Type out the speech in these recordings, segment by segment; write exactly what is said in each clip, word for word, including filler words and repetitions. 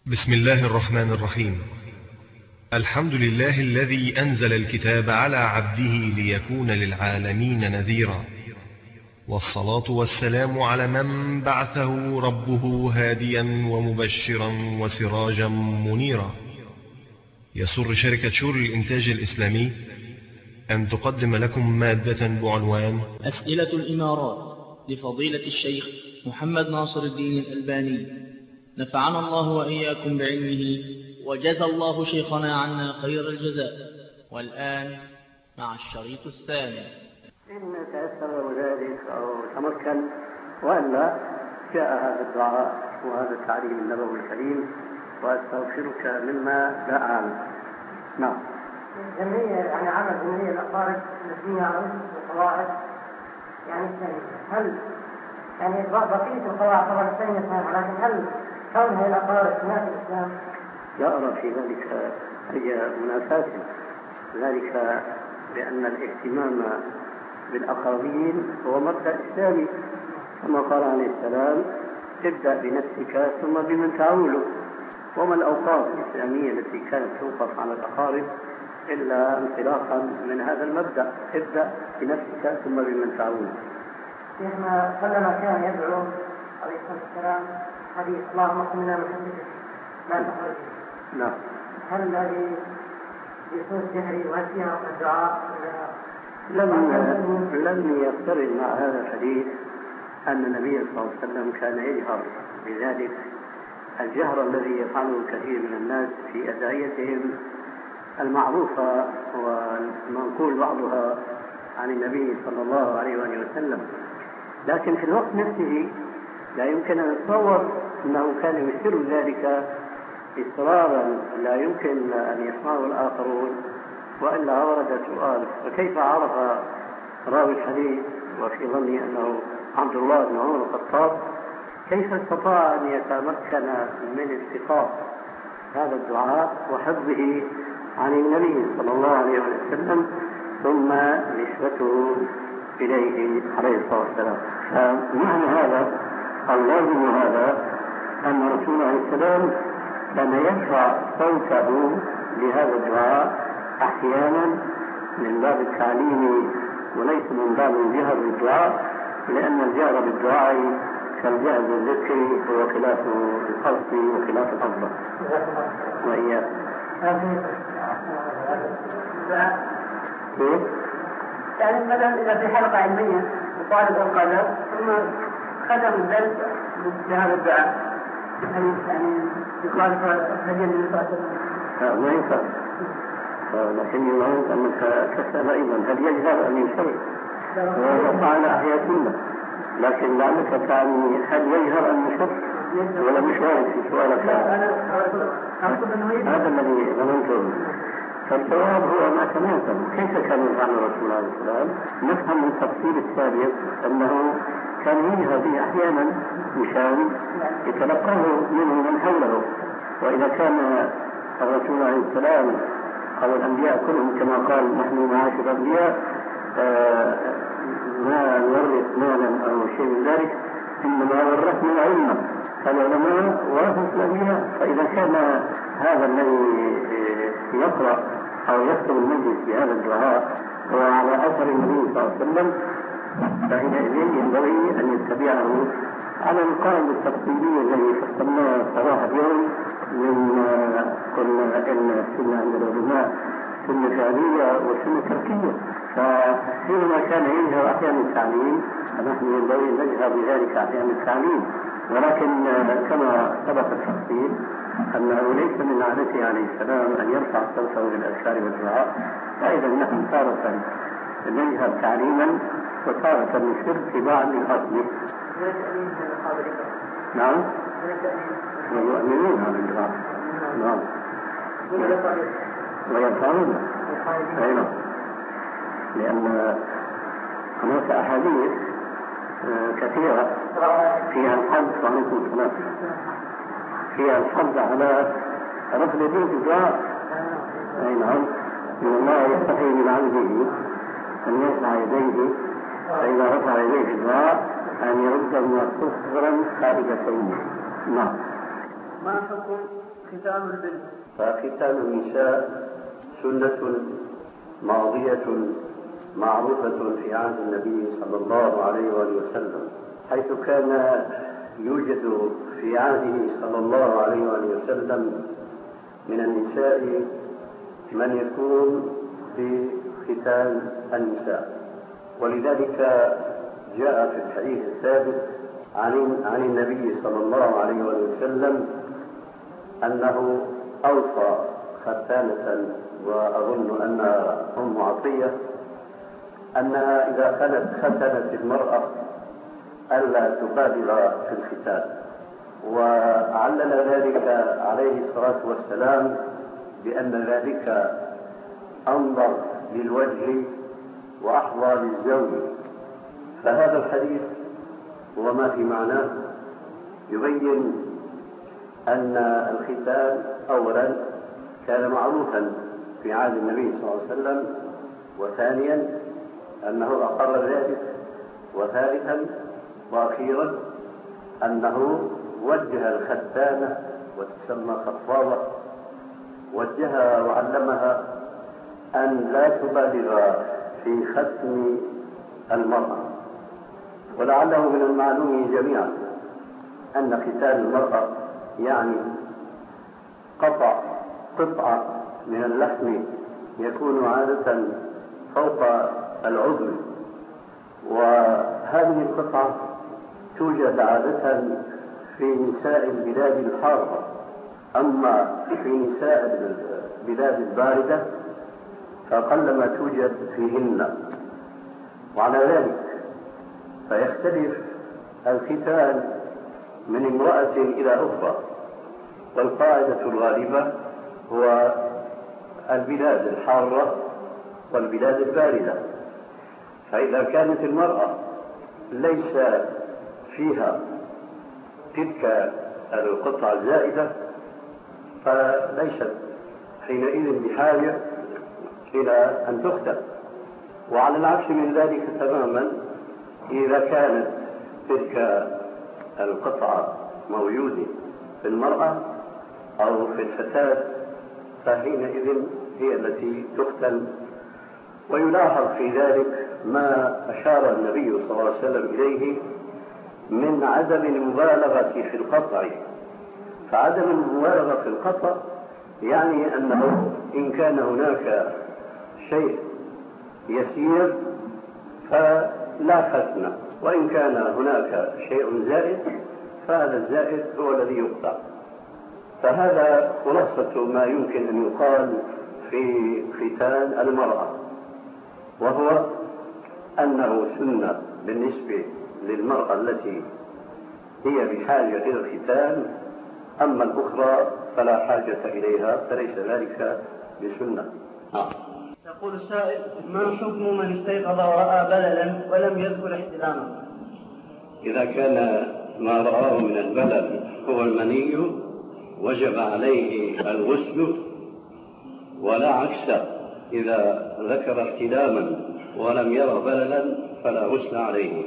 بسم الله الرحمن الرحيم. الحمد لله الذي أنزل الكتاب على عبده ليكون للعالمين نذيرا، والصلاة والسلام على من بعثه ربه هاديا ومبشرا وسراجا منيرا. يسر شركة شور الإنتاج الإسلامي أن تقدم لكم مادة بعنوان أسئلة الإمارات لفضيلة الشيخ محمد ناصر الدين الألباني، نفعنا الله وإياكم بعلمه وجزى الله شيخنا عنا خير الجزاء. والآن مع الشريط الثاني. إن تأثر ذلك أو تمكن وألا جاء هذا الدعاء وهذا التعليم النبوي الكريم، وأستغفرك مما لا أعلم. نعم. جمعية يعني عمل جمعية الأقارب المبنية على أسس القواعد يعني الثانية، هل يعني بقية القواعد طبعا الثانية صحيحة، لكن هل كونها الأقارب تنافي الإسلام؟ لا أرى في ذلك أي منافاة، ذلك لأن الاهتمام بالأقاربين هو مبدأ إسلامي، كما قال عليه السلام: ابدأ بنفسك ثم بمن تعول. وما الأوقاف الإسلامية التي كانت توقف على الأقارب إلا انطلاقا من هذا المبدأ: ابدأ بنفسك ثم بمن تعول. شيخنا كلما كان يدعو عليه الصلاة والسلام حديث اللهم اقمنا من حديثك لا تخرج. نعم. هل هذه بصوت جهري وهل فيها الدعاء؟ لم لم يقترن مع هذا الحديث أن النبي صلى الله عليه وسلم كان يجهر بذلك. الجهر الذي يفعله كثير من الناس في أدعيتهم المعروفة والمنقول بعضها عن النبي صلى الله عليه وسلم، لكن في الوقت نفسه لا يمكن أن نتصور أنه كان يسر ذلك إصرارا لا يمكن أن يسمعه الآخرون، وإلا ورد سؤال: وكيف عرف راوي الحديث وفي ظني أنه عبد الله بن عمر الخطاب كيف استطاع أن يتمكن من استقاء هذا الدعاء وحفظه عن النبي صلى الله عليه وسلم ثم نسبته إليه عليه الصلاة والسلام؟ فمعنى هذا اللازم هذا أن رسول الله عليه السلام كان يرفع صوته بهذا الدعاء أحيانا من باب التعليم وليس من باب الجهر بالدعاء، لأن الجهر بالدعاء كالجهر بالذكر هو خلاف القصد وخلاف الأفضل. وإياه كيف؟ يعني مثلا إذا في حلقة علمية وطالب القدر ثم ختم الدرس بهذا الدعاء، يعني يخالف هدي النبي صلى الله عليه وسلم؟ ما ينفع، لكن يريد أنك تسأل أيضا هل يجهر أن يشيء وفعل أحياء سنة، لكن لعلك تعني هل يجهر أن يشيء ولا مش وارد في سؤالك هذا الذي ظننته. فالجواب هو ما تناسب. كيف كان يفعل رسول الله صلى الله عليه وسلم؟ نفهم من التفصيل السابق أنه كان يجهر به أحيانا مشان يتلقاه منه من حوله، وإذا كان الرسول عليه السلام أو الأنبياء كلهم كما قال: نحن معاشر الأنبياء آه ما نورث مالا أو شيء من ذلك، إنما ورثنا العلم، فالعلماء ورثوا الأنبياء. فإذا كان هذا الذي يقرأ أو يكتب المجلس بهذا الدعاء هو على أثر النبي صلى الله عليه وسلم، فحينئذ ينبغي أن يتبعه على القاعدة التفصيلية التي فصلناها صباح اليوم من قلنا إن السنة عند العلماء سنة فعلية وسنة تركية. فحينما كان يجهر أحيانا التعليم فنحن ينبغي أن نجهر بذلك أحيانا التعليم، ولكن كما سبق التفصيل أنه ليس من عادته عليه السلام أن يرفع صوته بالأذكار والدعاء، فإذا نحن تارة نجهر تعليما وتارة نشر في بعض الأصل. نعم. ويؤمنون بالدعاء. نعم. ويفعلون. أيضا لأن هناك أحاديث كثيرة فيها الحظ وعليكم السلام فيها الحظ على رفض الدين في الدعاء. أي نعم. إن الله يستحي من عبده أن يرفع يديه، فإذا رفع يديه في الدعاء أن يردهما صفرا خارجتين. نعم. ما حكم ختان البنت؟ فختان النساء سنة ماضية معروفة في عهد النبي صلى الله عليه وآله وسلم، حيث كان يوجد في عهده صلى الله عليه وآله وسلم من النساء من يكون في ختان النساء. ولذلك جاء في الحديث الثابت عن عن النبي صلى الله عليه وسلم أنه أوصى ختانة، وأظن أنها أم عطية، أنها إذا كانت ختنت المرأة ألا تبالغ في الختان، وعلل ذلك عليه الصلاة والسلام بأن ذلك أنظر للوجه وأحظى للزوج. فهذا الحديث وما في معناه يبين أن الختان أولا كان معروفا في عهد النبي صلى الله عليه وسلم، وثانيا أنه أقر ذلك، وثالثا وأخيرا أنه وجه الختانة وتسمى خطابة، وجهها وعلمها أن لا تبالغ في ختم المرأة. ولعله من المعلوم جميعا أن ختان المرأة يعني قطع قطعة من اللحم يكون عادة فوق العضل، وهذه القطعة توجد عادة في نساء البلاد الحارة، أما في نساء البلاد الباردة فقلما توجد فيهن. وعلى ذلك فيختلف الختان من امرأة إلى أخرى، والقاعدة الغالبة هو البلاد الحارة والبلاد الباردة. فإذا كانت المرأة ليس فيها تلك القطعة الزائدة فليست حينئذ بحاجة إلى أن تختن. وعلى العكس من ذلك تماما إذا كانت تلك القطعة موجودة في المرأة أو في الفتاة فحينئذ هي التي تختن. ويلاحظ في ذلك ما أشار النبي صلى الله عليه وسلم إليه من عدم المبالغة في القطع. فعدم المبالغة في القطع يعني أنه إن كان هناك شيء يسير فلا ختن، وإن كان هناك شيء زائد فهذا الزائد هو الذي يقطع. فهذا خلاصة ما يمكن أن يقال في ختان المرأة، وهو أنه سنة بالنسبة للمرأة التي هي بحاجة إلى الختان، أما الأخرى فلا حاجة إليها فليس ذلك بسنة. يقول السائل: ما حكم من استيقظ ورأى بللا ولم يذكر احتلامه؟ إذا كان ما رآه من البلل هو المني وجب عليه الغسل، ولا عكس، إذا ذكر احتلاما ولم يرى بللا فلا غسل عليه.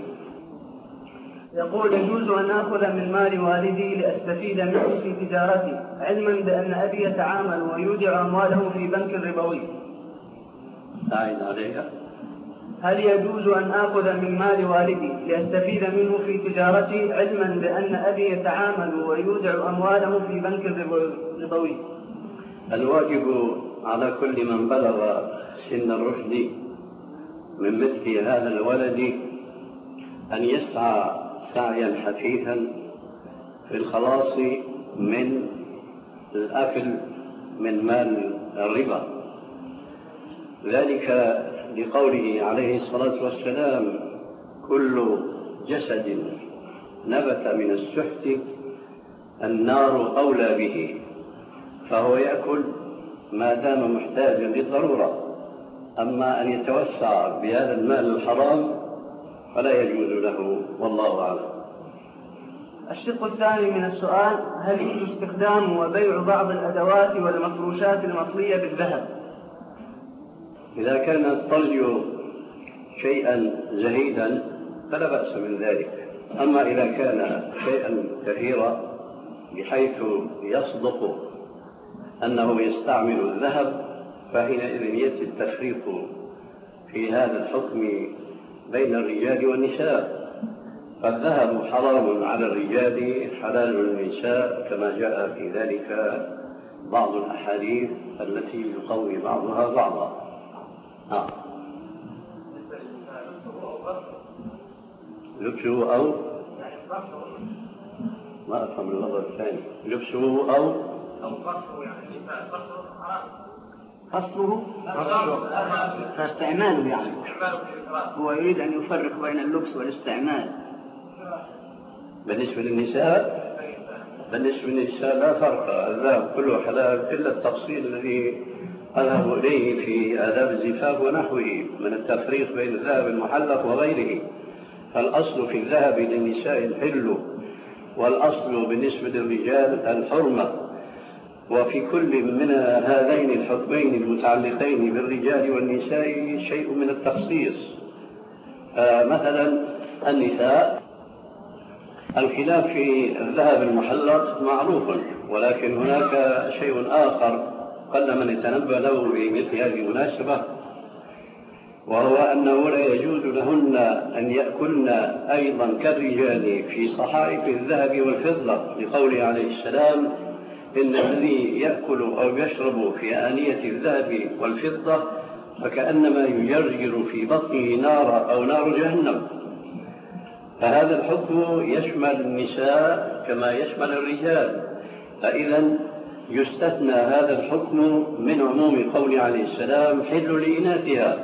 يقول: يجوز أن آخذ من مال والدي لأستفيد منه في تجارتي، علما بأن أبي يتعامل ويودع أمواله في بنك ربوي. أعين عليها. هل يجوز أن آخذ من مال والدي لأستفيد منه في تجارتي، علما بأن أبي يتعامل ويودع أمواله في بنك ربوي؟ الواجب على كل من بلغ سن الرشد من مثل هذا الولد أن يسعى سعيا حثيثا في الخلاص من الأكل من مال الربا، ذلك لقوله عليه الصلاة والسلام: كل جسد نبت من السحت النار أولى به، فهو يأكل ما دام محتاجا للضرورة. أما أن يتوسع بهذا المال الحرام فلا يجوز له، والله أعلم. الشق الثاني من السؤال: هل يجوز استخدام وبيع بعض الأدوات والمفروشات المطلية بالذهب؟ إذا كان الطلي شيئا زهيدا فلا بأس من ذلك، أما إذا كان شيئا كثيرا بحيث يصدق أنه يستعمل الذهب، فحينئذ يأتي التفريق في هذا الحكم بين الرجال والنساء. فالذهب حرام على الرجال حلال للنساء، كما جاء في ذلك بعض الأحاديث التي يقوي بعضها بعضا. آه. لبسه أو ما أفهم اللفظ الثاني. لبسه أو أو قصره، يعني قصره حرام. قصره فاستعماله، يعني هو يريد أن يفرق بين اللبس والاستعمال. بالنسبة للنساء بالنسبة للنساء لا فرق، الذهب كله حلال إلا التفصيل الذي أذهب إليه في آداب الزفاف ونحوه من التفريق بين الذهب المحلق وغيره. فالأصل في الذهب للنساء الحل، والأصل بالنسبة للرجال الحرمة. وفي كل من هذين الحكمين المتعلقين بالرجال والنساء شيء من التخصيص. مثلا النساء الخلاف في الذهب المحلق معروف، ولكن هناك شيء آخر قل من يتنبه له بمثل هذه المناسبة، وهو أنه لا يجوز لهن أن يأكلن أيضا كالرجال في صحائف الذهب والفضة، لقوله عليه السلام: إن الذي يأكل أو يشرب في آنية الذهب والفضة فكأنما يجرجر في بطنه نار أو نار جهنم. فهذا الحكم يشمل النساء كما يشمل الرجال، فإذا يستثنى هذا الحكم من عموم قول عليه السلام: حل لإناثها.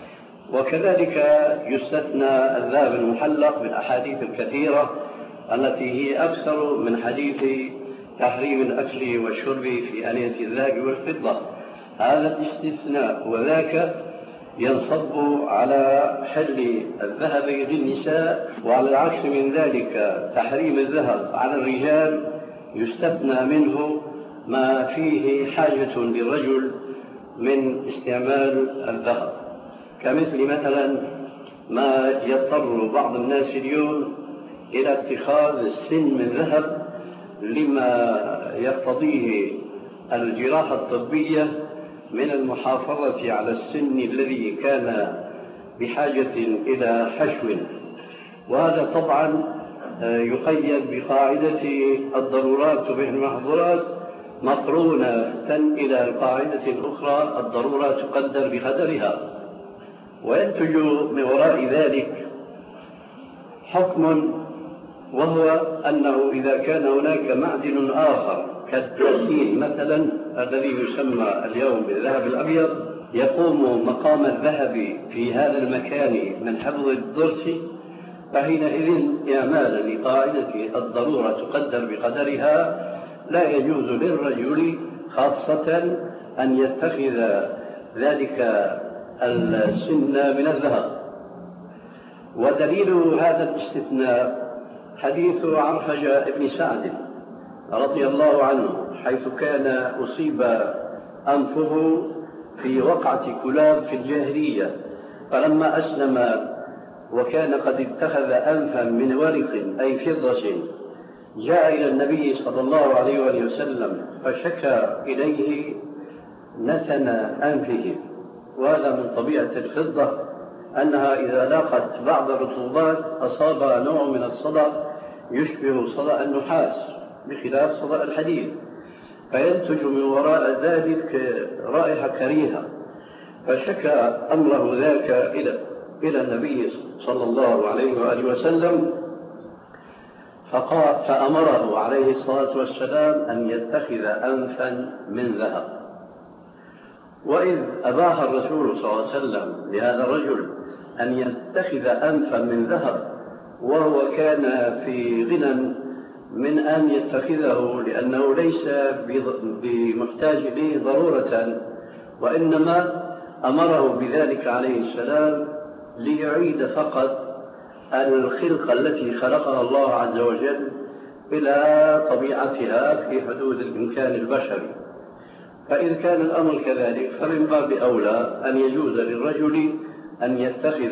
وكذلك يستثنى الذهب المحلق بالأحاديث الكثيرة التي هي أكثر من حديث تحريم الأكل والشرب في آنية الذهب والفضة. هذا الاستثناء وذاك ينصب على حل الذهب للنساء، وعلى العكس من ذلك تحريم الذهب على الرجال يستثنى منه ما فيه حاجة للرجل من استعمال الذهب، كمثل مثلا ما يضطر بعض الناس اليوم إلى اتخاذ السن من ذهب لما يقتضيه الجراحة الطبية من المحافظة على السن الذي كان بحاجة إلى حشو. وهذا طبعا يقيد بقاعدة الضرورات تبيح المحظورات مقرونة إلى القاعدة الأخرى: الضرورة تقدر بقدرها. وينتج من وراء ذلك حكم، وهو أنه إذا كان هناك معدن آخر كالتسيل مثلا الذي يسمى اليوم بالذهب الأبيض يقوم مقام الذهب في هذا المكان من حفظ الضرس، فحينئذ إعمالا لقاعدة الضرورة تقدر بقدرها لا يجوز للرجل خاصة أن يتخذ ذلك السن من الذهب. ودليل هذا الاستثناء حديث عرفجة بن سعد رضي الله عنه، حيث كان أصيب أنفه في وقعة كلاب في الجاهلية، فلما أسلم وكان قد اتخذ أنفا من ورق أي فضة جاء إلى النبي صلى الله عليه وآله وسلم فشكى إليه نتن أنفه. وهذا من طبيعة الفضة أنها إذا لاقت بعض الرطوبات أصاب نوع من الصدأ يشبه صدأ النحاس بخلاف صدأ الحديد، فينتج من وراء ذلك رائحة كريهة. فشكى أمره ذاك إلى إلى النبي صلى الله عليه وآله وسلم، فأمره عليه الصلاة والسلام أن يتخذ أنفا من ذهب. وإذ أباح الرسول صلى الله عليه وسلم لهذا الرجل أن يتخذ أنفا من ذهب وهو كان في غنى من أن يتخذه، لأنه ليس بمحتاج إليه ضرورة، وإنما أمره بذلك عليه السلام ليعيد فقط الخلقة التي خلقها الله عز وجل إلى طبيعتها في حدود الإمكان البشري. فإذا كان الأمر كذلك فمن باب أولى أن يجوز للرجل أن يتخذ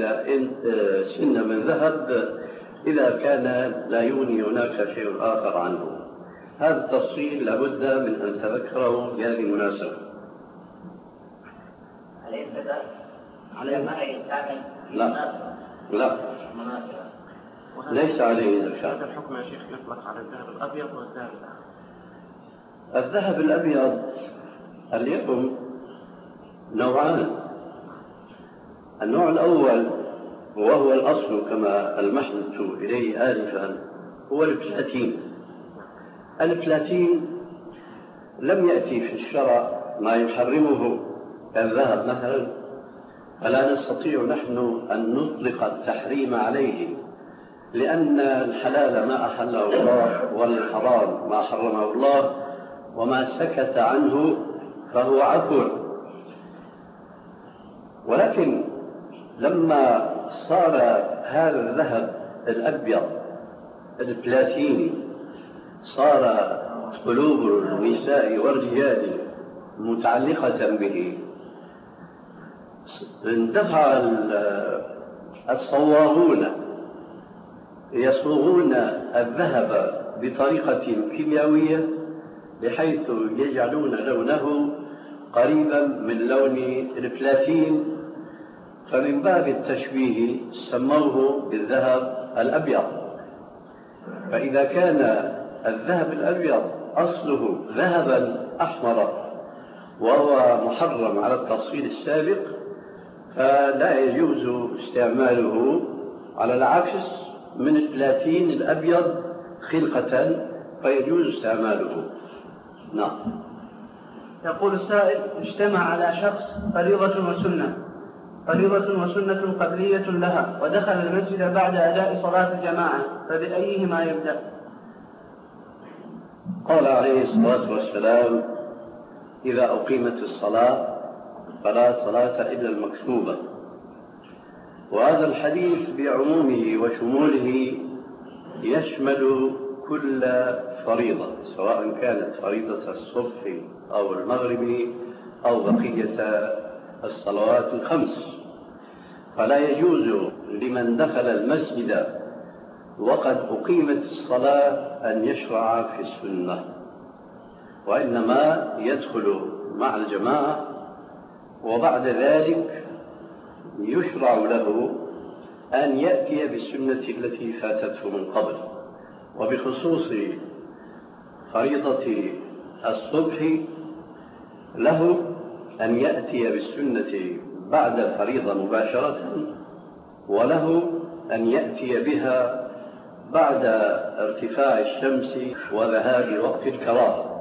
سن من ذهب إذا كان لا يغني هناك شيء آخر عنه. هذا التفصيل لابد من أن تذكره بهذه المناسبة. عليه كذا على ما يستعمل لا لا ليس عليه زكاة. هذا الحكم يا شيخ يطلق على الذهب الأبيض والذهب الأحمر. الذهب الأبيض اليكم نوعان. النوع الأول وهو الأصل كما المحدث إليه آنفا هو البلاتين. البلاتين لم يأتي في الشرع ما يحرمه كالذهب مثلا، فلا نستطيع نحن أن نطلق التحريم عليه، لأن الحلال ما أحله الله والحرام ما حرمه الله، وما سكت عنه فهو عفو. ولكن لما صار هذا الذهب الأبيض البلاتيني صار قلوب النساء والرجال متعلقة به، اندفع الصواغون يصوغون الذهب بطريقة كيميائية بحيث يجعلون لونه قريبا من لون البلاتين، فمن باب التشبيه سموه بالذهب الأبيض. فإذا كان الذهب الأبيض أصله ذهبا أحمر وهو محرم على التفصيل السابق، فلا يجوز استعماله على العكس من البلاتين الأبيض خلقة، فيجوز استعماله. نعم. يقول السائل: اجتمع على شخص فريضة وسنة فريضة وسنة قبلية لها، ودخل المسجد بعد أداء صلاة الجماعة، فبأيهما يبدأ؟ قال عليه الصلاة والسلام: إذا أقيمت الصلاة فلا صلاة إلا المكتوبة. وهذا الحديث بعمومه وشموله يشمل كل فريضة، سواء كانت فريضة الصبح أو المغرب أو بقية الصلوات الخمس. فلا يجوز لمن دخل المسجد وقد أقيمت الصلاة أن يشرع في السنة، وإنما يدخل مع الجماعة، وبعد ذلك يشرع له أن يأتي بالسنة التي فاتته من قبل. وبخصوص فريضة الصبح له أن يأتي بالسنة بعد الفريضة مباشرة، وله أن يأتي بها بعد ارتفاع الشمس وذهاب وقت الكراهة.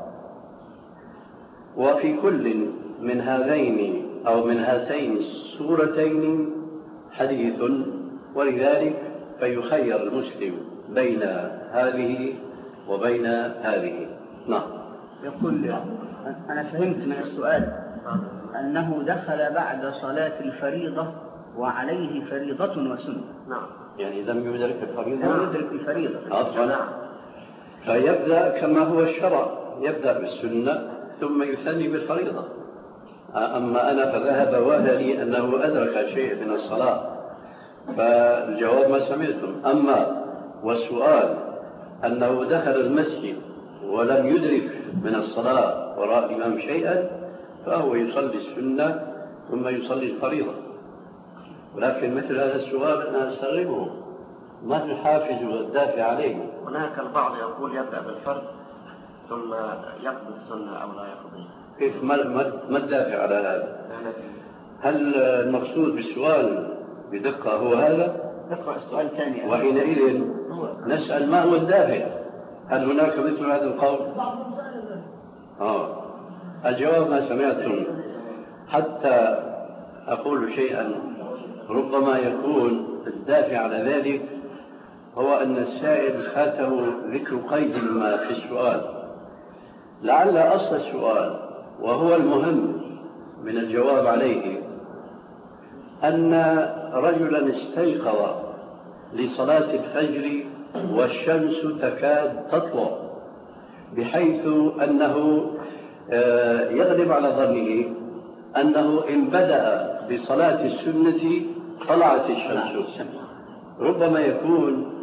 وفي كل من هذين أو من هاتين السورتين حديث، ولذلك فيخير المسلم بين هذه وبين هذه. نعم. يقول: أنا فهمت من السؤال أنه دخل بعد صلاة الفريضة وعليه فريضة وسنة. نعم. يعني لم يدرك الفريضة، لم يدرك الفريضة أصلا. فيبدأ كما هو الشرع، يبدأ بالسنة ثم يثني بالفريضة. أما أنا فذهب وهلي أنه أدرك شيء من الصلاة، فالجواب ما سمعتم. أما والسؤال أنه دخل المسجد ولم يدرك من الصلاة وراء الإمام شيئا، فهو يصلي السنة ثم يصلي الفريضة. ولكن مثل هذا السؤال أنا أستغربه، ما الحافز والدافع عليه؟ هناك البعض يقول يبدأ بالفرض ثم يقضي السنة أو لا يقضي. كيف؟ ما الدافع على هذا؟ هل المقصود بالسؤال بدقة هو هذا؟ نقرأ السؤال الثاني. وحينئذ نسأل ما هو الدافع؟ هل هناك مثل هذا القول؟ آه. الجواب ما سمعتم. حتى أقول شيئا ربما يكون الدافع على ذلك هو أن السائل فاته ذكر قيد ما في السؤال. لعل أصل السؤال وهو المهم من الجواب عليه أن رجلا استيقظ لصلاة الفجر والشمس تكاد تطلع، بحيث أنه يغلب على ظنه أنه إن بدأ بصلاة السنة طلعت الشمس. ربما يكون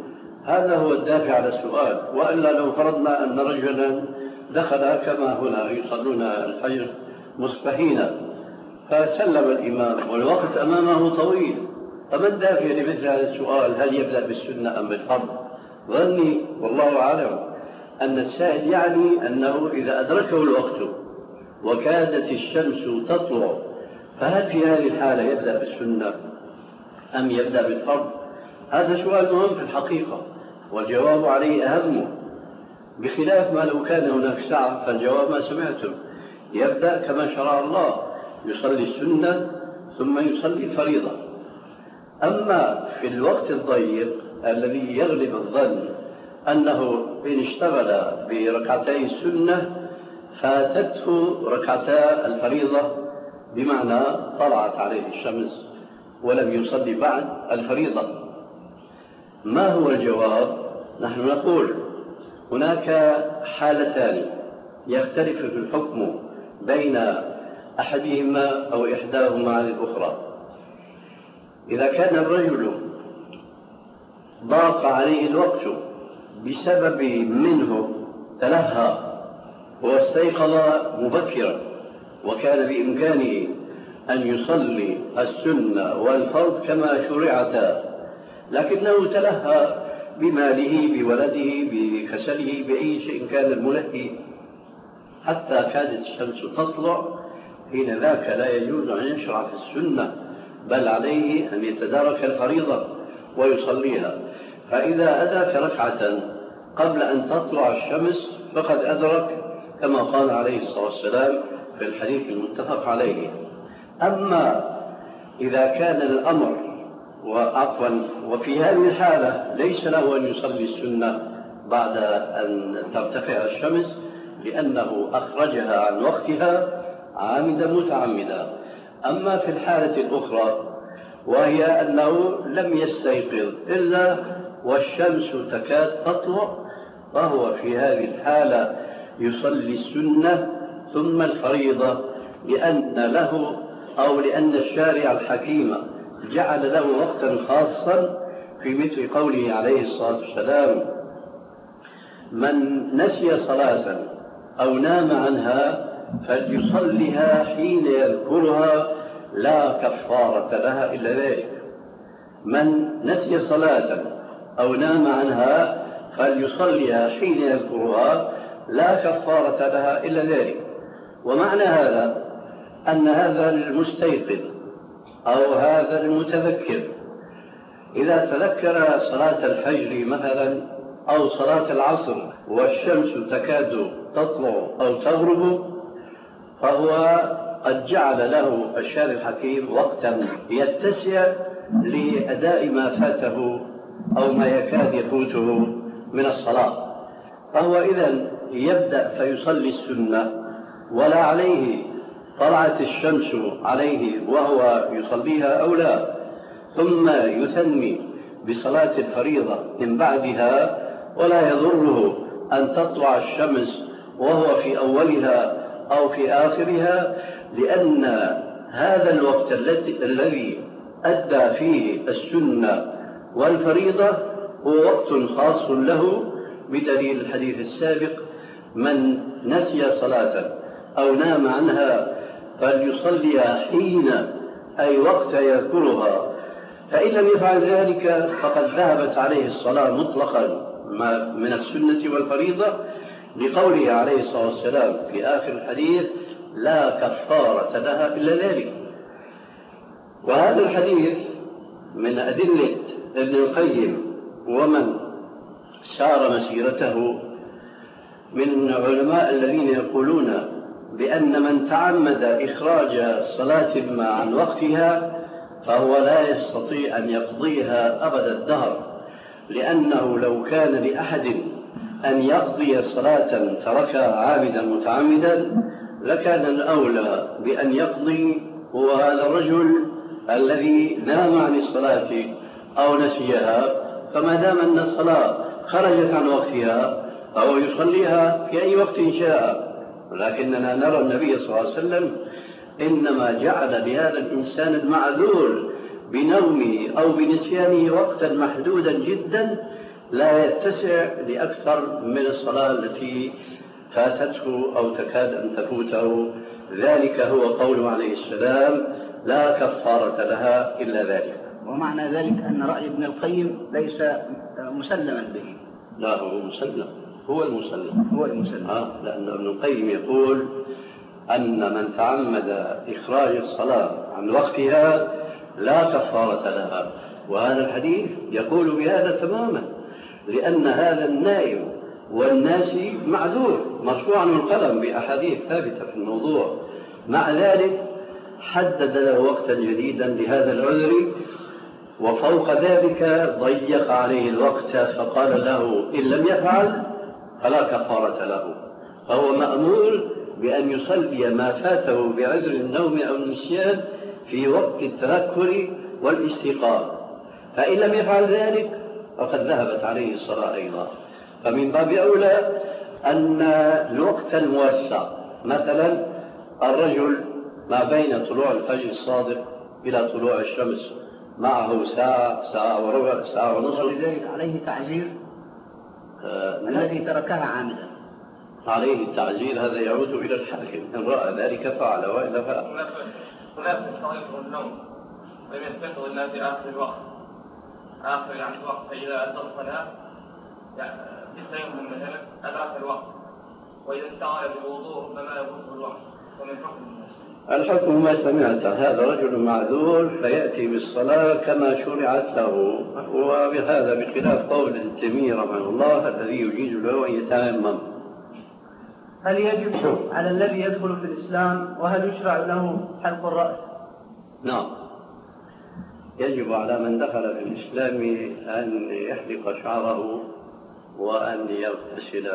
هذا هو الدافع على السؤال. وإلا لو فرضنا أن رجلا دخل كما هنا يصلون الفجر مصبحين فسلم الإمام والوقت أمامه طويل، فما الدافع لمثل هذا السؤال؟ هل يبدأ بالسنة أم بالفرض؟ ظني والله أعلم أن السائل يعني أنه إذا أدركه الوقت وكادت الشمس تطلع فهل في هذه الحالة يبدأ بالسنة أم يبدأ بالفرض؟ هذا سؤال مهم في الحقيقة، والجواب عليه أهم، بخلاف ما لو كان هناك سعة فالجواب ما سمعتم، يبدأ كما شرع الله، يصلي السنة ثم يصلي الفريضة. أما في الوقت الضيق الذي يغلب الظن أنه إن اشتغل بركعتي السنة فاتته ركعتا الفريضة، بمعنى طلعت عليه الشمس ولم يصلي بعد الفريضة، ما هو الجواب؟ نحن نقول هناك حالتان يختلف في الحكم بين أحدهما أو إحداهما عن الأخرى. إذا كان الرجل ضاق عليه الوقت بسبب منه تلهى واستيقظ مبكرا وكان بإمكانه أن يصلي السنة والفرض كما شرعتا، لكنه تلهى بماله بولده بكسله بأي شيء كان الملهي حتى كادت الشمس تطلع، حين ذاك لا يجوز أن يشرع في السنة، بل عليه أن يتدارك الفريضة ويصليها. فإذا أدرك ركعة قبل أن تطلع الشمس فقد أدرك كما قال عليه الصلاة والسلام في الحديث المتفق عليه. أما إذا كان الأمر وعفوا وفي هذه الحالة ليس له أن يصلي السنة بعد أن ترتفع الشمس لأنه أخرجها عن وقتها عامدا متعمدا. أما في الحالة الأخرى وهي أنه لم يستيقظ إلا والشمس تكاد تطلع فهو في هذه الحالة يصلي السنة ثم الفريضة، لأن له أو لأن الشارع الحكيم جعل له وقتا خاصا في مثل قوله عليه الصلاة والسلام: من نسي صلاة أو نام عنها فليصلها حين يذكرها لا كفارة لها إلا ذلك. من نسي صلاة أو نام عنها فليصلها حين يذكرها لا كفارة لها إلا ذلك. ومعنى هذا أن هذا المستيقظ أو هذا المتذكر إذا تذكر صلاة الفجر مثلا أو صلاة العصر والشمس تكاد تطلع أو تغرب فهو قد جعل له الشارع الحكيم وقتا يتسع لأداء ما فاته أو ما يكاد يفوته من الصلاة، فهو إذن يبدأ فيصلي السنة ولا عليه طلعت الشمس عليه وهو يصليها أو لا، ثم يثني بصلاة الفريضة من بعدها ولا يضره أن تطلع الشمس وهو في أولها أو في آخرها، لأن هذا الوقت الذي أدى فيه السنة والفريضة هو وقت خاص له بدليل الحديث السابق: من نسي صلاة أو نام عنها فليصليها حين أي وقت يذكرها، فإن لم يفعل ذلك فقد ذهبت عليه الصلاة مطلقا من السنة والفريضة، لقوله عليه الصلاة والسلام في آخر الحديث: لا كفارة لها إلا ذلك. وهذا الحديث من أدلة ابن القيم ومن سار مسيرته من علماء الذين يقولون بأن من تعمد إخراج صلاة ما عن وقتها فهو لا يستطيع أن يقضيها أبد الدهر، لأنه لو كان لأحد أن يقضي صلاة تركها عامدا متعمدا لكان الأولى بأن يقضي هو هذا الرجل الذي نام عن الصلاة أو نسيها، فما دام أن الصلاة خرجت عن وقتها أو يصليها في أي وقت شاء. ولكننا نرى النبي صلى الله عليه وسلم إنما جعل لهذا الإنسان المعذور بنومه أو بنسيانه وقتا محدودا جدا لا يتسع لأكثر من الصلاة التي فاتته أو تكاد أن تفوته. ذلك هو قوله عليه السلام: لا كفارة لها إلا ذلك. ومعنى ذلك أن رأي ابن القيم ليس مسلما به. لا، هو مسلم، هو المسلم هو المسلم آه لأن ابن القيم يقول أن من تعمد إخراج الصلاة عن وقتها لا كفارة لها، وهذا الحديث يقول بهذا تماما، لأن هذا النائم والناسي معذور مرفوع عنه القلم بأحاديث ثابتة في الموضوع. مع ذلك حدد له وقتا جديدا لهذا العذر، وفوق ذلك ضيق عليه الوقت فقال له إن لم يفعل فلا كفارة له، فهو مأمور بأن يصلي ما فاته بعذر النوم أو النسيان في وقت التذكر والاستيقاظ، فإن لم يفعل ذلك فقد ذهبت عليه الصلاة أيضا. فمن باب أولى أن الوقت الموسع، مثلا الرجل ما بين طلوع الفجر الصادق إلى طلوع الشمس معه ساعة ساعة وربع ساعة ونصف، ولذلك عليه تعزير آه الذي تركها عامدا، عليه التعزير. هذا يعود إلى الحاكم، إن رأى ذلك فعل وإلا فعل. هناك يستغرق النوم ولم يستيقظ إلا في آخر الوقت، آخر يعني الوقت، فإذا أدى الصلاة بالتيمم مثلا أدرك الوقت، وإذا استغرق بالوضوء فما يفوت الوقت، ومن حكم الحكم ما سمعت، هذا رجل معذور فيأتي بالصلاة كما شرعت له، وبهذا بخلاف قول ابن تيمية رحمه الله الذي يجيز له أن يتيمم. هل يجب على الذي يدخل في الإسلام وهل يشرع له حلق الرأس؟ نعم، يجب على من دخل في الإسلام أن يحلق شعره وأن يغتسل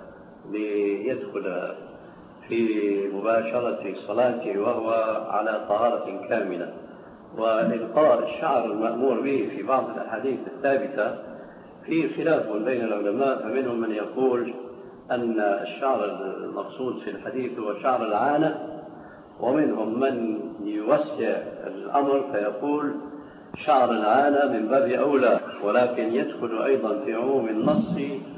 ليدخل في مباشرة صلاته وهو على طهارة كاملة. وإلقاء الشعر المأمور به في بعض الأحاديث الثابتة فيه خلاف بين العلماء، فمنهم من يقول أن الشعر المقصود في الحديث هو شعر العانة، ومنهم من يوسع الأمر فيقول شعر العانة من باب أولى، ولكن يدخل أيضا في عموم النص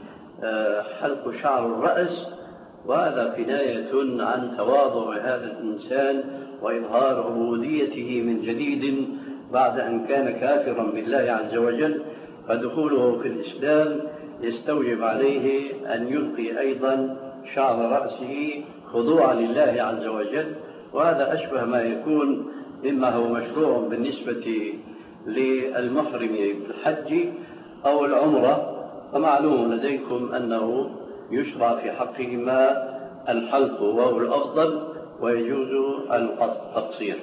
حلق شعر الرأس، وهذا كناية عن تواضع هذا الإنسان وإظهار عبوديته من جديد بعد أن كان كافرا بالله عز وجل، فدخوله في الإسلام يستوجب عليه أن يلقي أيضا شعر رأسه خضوعا لله عز وجل، وهذا أشبه ما يكون مما هو مشروع بالنسبة للمحرم بالحج أو العمرة. فمعلوم لديكم أنه يشرع في حقهما الحلق وهو الأفضل، ويجوز التقصير،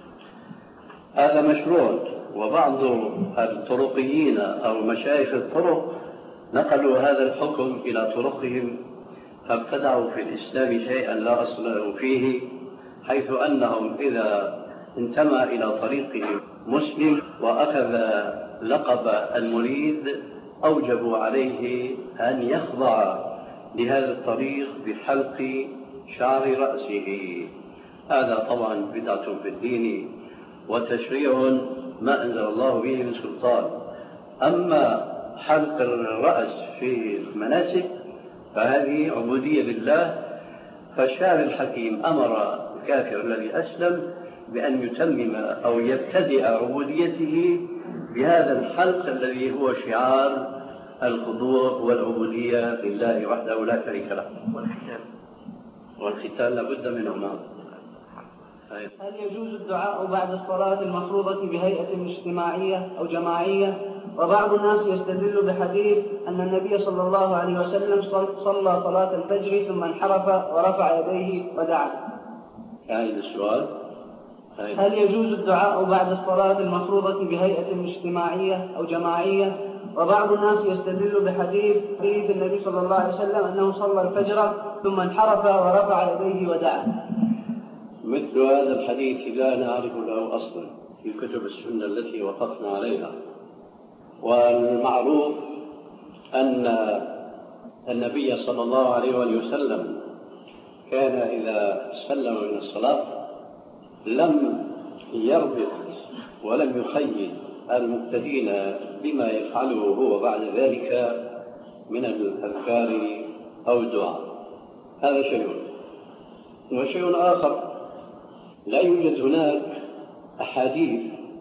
هذا مشروع. وبعض الطرقيين أو مشايخ الطرق نقلوا هذا الحكم إلى طرقهم، فابتدعوا في الإسلام شيئا لا أصل له فيه، حيث أنهم إذا انتمى إلى طريقهم مسلم وأخذ لقب المريد أوجبوا عليه أن يخضع لهذا الطريق بحلق شعر رأسه. هذا طبعا بدعة في الدين وتشريع ما أنزل الله به من سلطان. أما حلق الرأس في المناسك فهذه عبودية لله، فالشاعر الحكيم أمر الكافر الذي أسلم بأن يتمم أو يبتدئ عبوديته بهذا الحلق الذي هو شعار الخضوع والعبودية لله وحده لا شريك له. والختان والختان لابد منهما. هل يجوز الدعاء بعد الصلاة المفروضة بهيئة اجتماعية أو جماعية؟ وبعض الناس يستدل بحديث أن النبي صلى الله عليه وسلم صلى صلاة الفجر ثم انحرف ورفع يديه ودعا. هذا السؤال. هل يجوز الدعاء بعد الصلاة المفروضة بهيئة اجتماعية أو جماعية؟ وبعض الناس يستدل بحديث حديث النبي صلى الله عليه وسلم أنه صلى الفجر ثم انحرف ورفع يديه ودعا. مثل هذا الحديث لا نعرف له أصلا في كتب السنة التي وقفنا عليها. والمعروف أن النبي صلى الله عليه وسلم كان إذا سلم من الصلاة لم يربط ولم يخيل المقتدين بما يفعله هو بعد ذلك من الأذكار أو الدعاء. هذا شيء. وشيء آخر، لا يوجد هناك أحاديث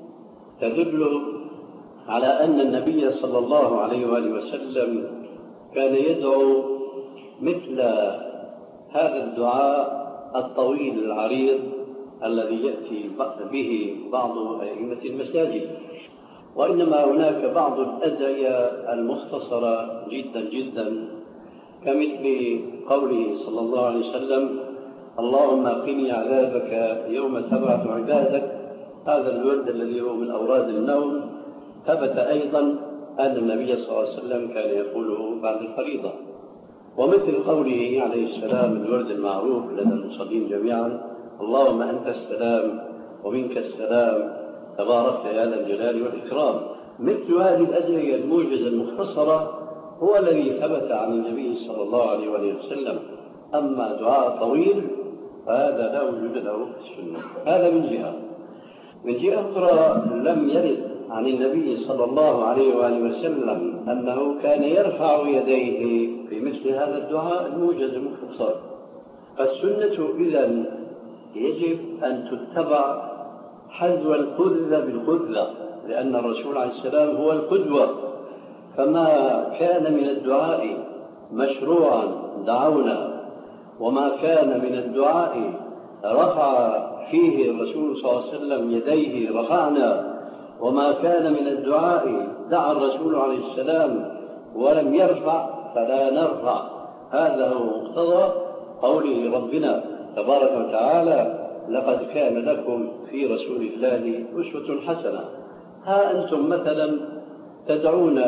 تدل على أن النبي صلى الله عليه وآله وسلم كان يدعو مثل هذا الدعاء الطويل العريض الذي يأتي به بعض أئمة المساجد، وإنما هناك بعض الأدعية المختصرة جدا جدا، كمثل قوله صلى الله عليه وسلم: اللهم قني عذابك يوم تبعث عبادك. هذا الورد الذي هو من أوراد النوم ثبت أيضا أن النبي صلى الله عليه وسلم كان يقوله بعد الفريضة. ومثل قوله عليه السلام الورد المعروف لدى المصلين جميعا: اللهم أنت السلام ومنك السلام تبارك يا ذا الجلال والإكرام. مثل هذه الأدعية الموجزة المختصرة هو الذي ثبت عن النبي صلى الله عليه وسلم. أما دعاء طويل فهذا لا وجود له في السنة. هذا من جهة. من جهة أخرى لم يرد عن النبي صلى الله عليه وآله وسلم أنه كان يرفع يديه في مثل هذا الدعاء الموجز المختصر. فالسنة إذن يجب أن تتبع حذو الخذلة بالخذلة، لأن الرسول عليه السلام هو القدوة. فما كان من الدعاء مشروعا دعونا، وما كان من الدعاء رفع فيه الرسول صلى الله عليه وسلم يديه رفعنا، وما كان من الدعاء دعا الرسول عليه السلام ولم يرفع فلا نرفع. هذا هو مقتضى قوله ربنا تبارك وتعالى: لقد كان لكم في رسول الله أسوة حسنة. ها أنتم مثلا تدعون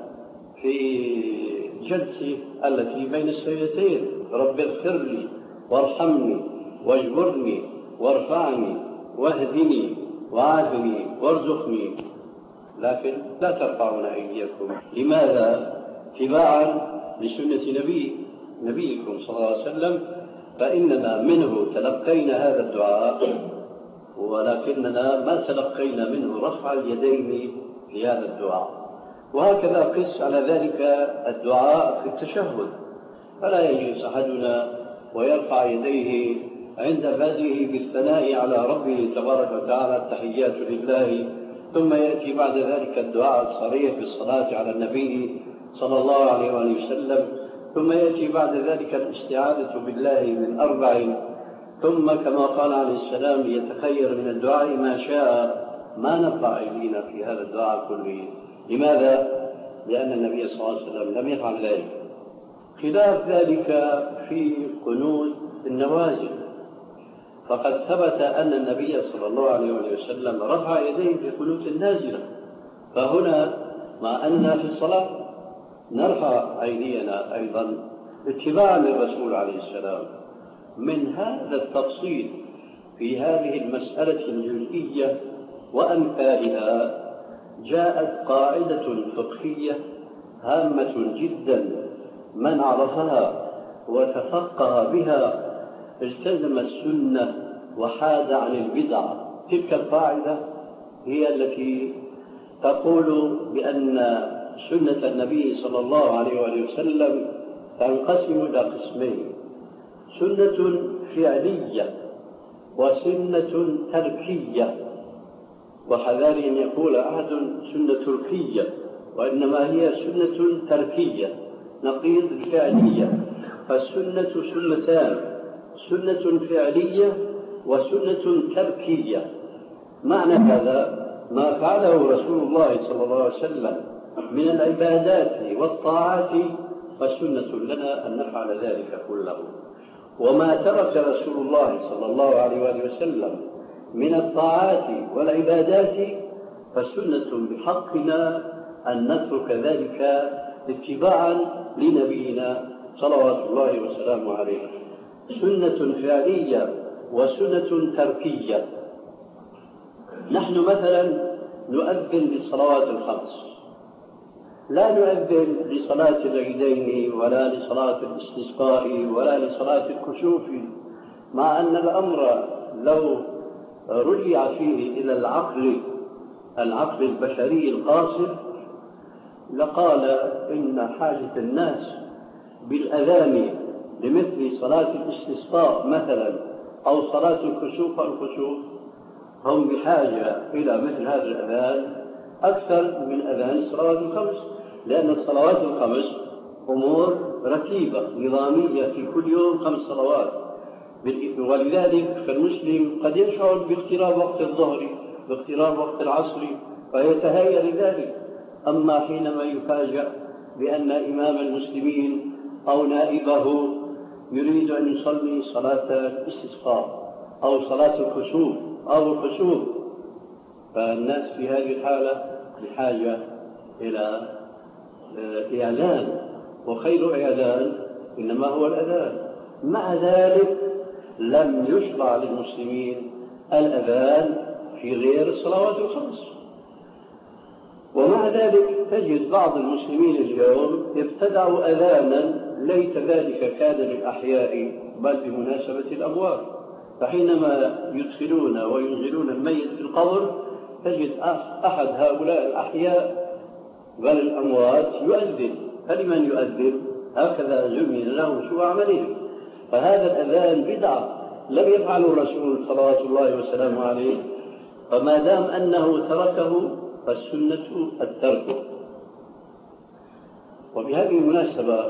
في جلسة التي بين السيدتين: رب اغفر لي وارحمني واجبرني وارفعني واهدني وعافني وارزقني، لكن لا ترفعون أيديكم. لماذا؟ اتباعا لسنة نبي نبيكم صلى الله عليه وسلم، فإننا منه تلقينا هذا الدعاء، ولكننا ما تلقينا منه رفع اليدين في هذا الدعاء. وهكذا قس على ذلك الدعاء في التشهد. فلا يجلس أحدنا ويرفع يديه عند بدءه بالثناء على ربه تبارك وتعالى: التحيات لله، ثم يأتي بعد ذلك الدعاء الصريح بالصلاة على النبي صلى الله عليه وآله وسلم، ثم يأتي بعد ذلك الاستعاذة بالله من أربع، ثم كما قال عليه السلام: يتخير من الدعاء ما شاء. ما نرفع أيدينا في هذا الدعاء كله. لماذا؟ لأن النبي صلى الله عليه وسلم لم يفعل ذلك. خلاف ذلك في قنوت النوازل، فقد ثبت أن النبي صلى الله عليه وسلم رفع يديه في قنوت النازلة. فهنا مع أننا في الصلاة نرفع أيدينا أيضا اتباعا للرسول عليه السلام. من هذا التفصيل في هذه المسألة الجزئية وأمثالها جاءت قاعدة فقهية هامة جدا، من عرفها وتفقه بها التزم السنة وحاد عن البدع. تلك القاعدة هي التي تقول بأن سنة النبي صلى الله عليه وآله وسلم تنقسم إلى قسمين: سنة فعلية وسنة تركية. وحذار أن يقول أحد سنة تركية، وإنما هي سنة تركية نقيض الفعلية. فالسنة سنتان: سنة فعلية وسنة تركية. معنى هذا ما فعله رسول الله صلى الله عليه وسلم من العبادات والطاعات فسنة لنا أن نفعل ذلك كله، وما ترك رسول الله صلى الله عليه وآله وسلم من الطاعات والعبادات فسنة بحقنا أن نترك ذلك اتباعا لنبينا صلوات الله وسلامه عليه. سنة فعلية وسنة تركية. نحن مثلا نؤذن للصلوات الخمس، لا نؤذن لصلاة العيدين ولا لصلاة الاستسقاء ولا لصلاة الكسوف، مع أن الأمر لو رجع فيه إلى العقل العقل البشري القاصر لقال إن حاجة الناس بالأذان لمثل صلاة الاستسقاء مثلا أو صلاة الكسوف الكسوف هم بحاجة إلى مثل هذا الأذان أكثر من أذان الصلوات الخمس، لأن الصلوات الخمس أمور رتيبة نظامية في كل يوم خمس صلوات، ولذلك فالمسلم قد يشعر باقتراب وقت الظهر باقتراب وقت العصر فيتهيأ لذلك. أما حينما يفاجأ بأن إمام المسلمين أو نائبه يريد أن يصلي صلاة الاستسقاء أو صلاة الكسوف أو الخسوف، فالناس في هذه الحالة بحاجة إلى إعلان، وخير إعلان إنما هو الأذان. مع ذلك لم يشرع للمسلمين الأذان في غير الصلوات الخمس. ومع ذلك تجد بعض المسلمين اليوم ابتدعوا أذانا ليت ذلك كان للأحياء بل بمناسبة الأموات، فحينما يدخلون وينزلون الميت في القبر تجد أحد هؤلاء الأحياء بل الأموات يؤذن. فلمن يؤذن؟ هكذا زمن له شو عمله. فهذا الأذان بدعة لم يفعله الرسول صلوات الله وسلامه عليه، فما دام أنه تركه فالسنة الترك. وبهذه المناسبة